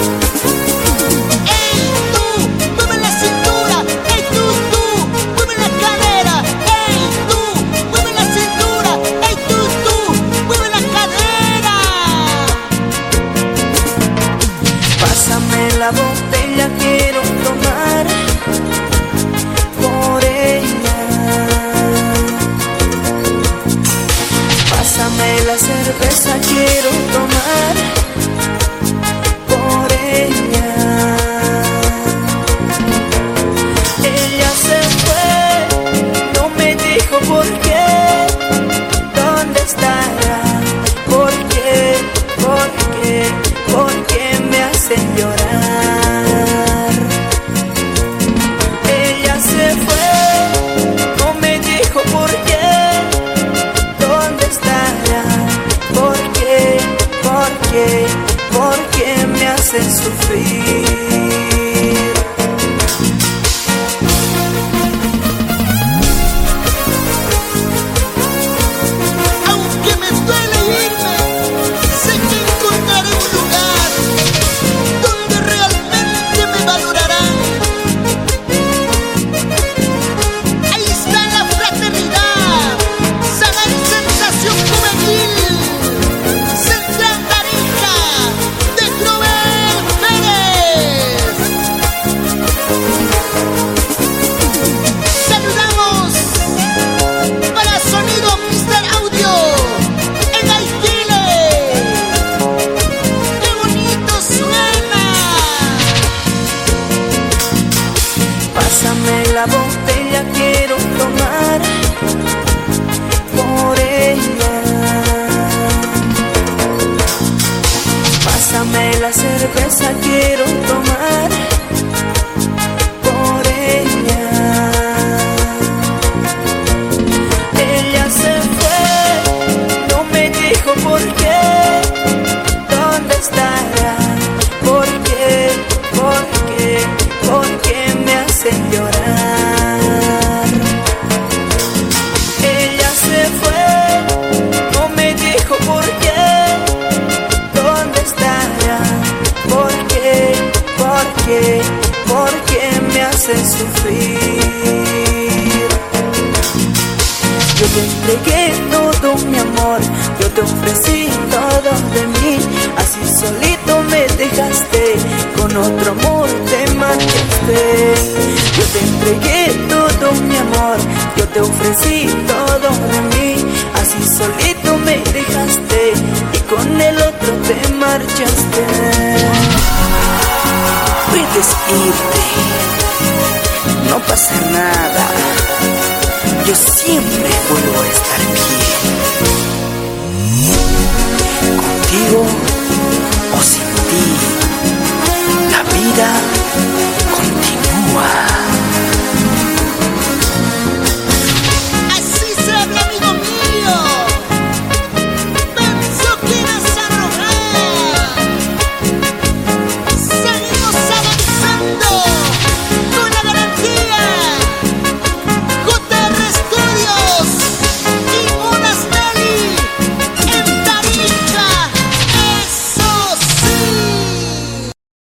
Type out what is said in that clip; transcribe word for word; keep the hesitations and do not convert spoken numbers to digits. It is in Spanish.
La botella quiero tomar por ella. Pásame la cerveza, quiero tomar por ella. Ella se fue, no me dijo por qué, dónde estará, por qué, por qué, por qué me hacen llorar. ¿Por qué me hacen sufrir? Aunque me duele irme, sé que encontraré un lugar donde realmente me valorarán. Ahí está la fraternidad, sana y sensación juvenil. Pásame la botella, quiero tomar por ella. Pásame la cerveza, quiero tomar por ella. Ella se fue, no me dijo por qué, dónde estará, por qué, por qué, por qué me hacen llorar. Ella se fue, no me dijo por qué, dónde estará, por qué, por qué, por qué me hacen sufrir. Yo te entregué todo mi amor, yo te ofrecí todo de mí, así solito me dejaste, con otro amor te marchaste. Yo te entregué todo mi amor, yo te ofrecí todo de mí, así solito me dejaste y con el otro te marchaste. Puedes irte, no pasa nada, yo siempre vuelvo a estar bien contigo.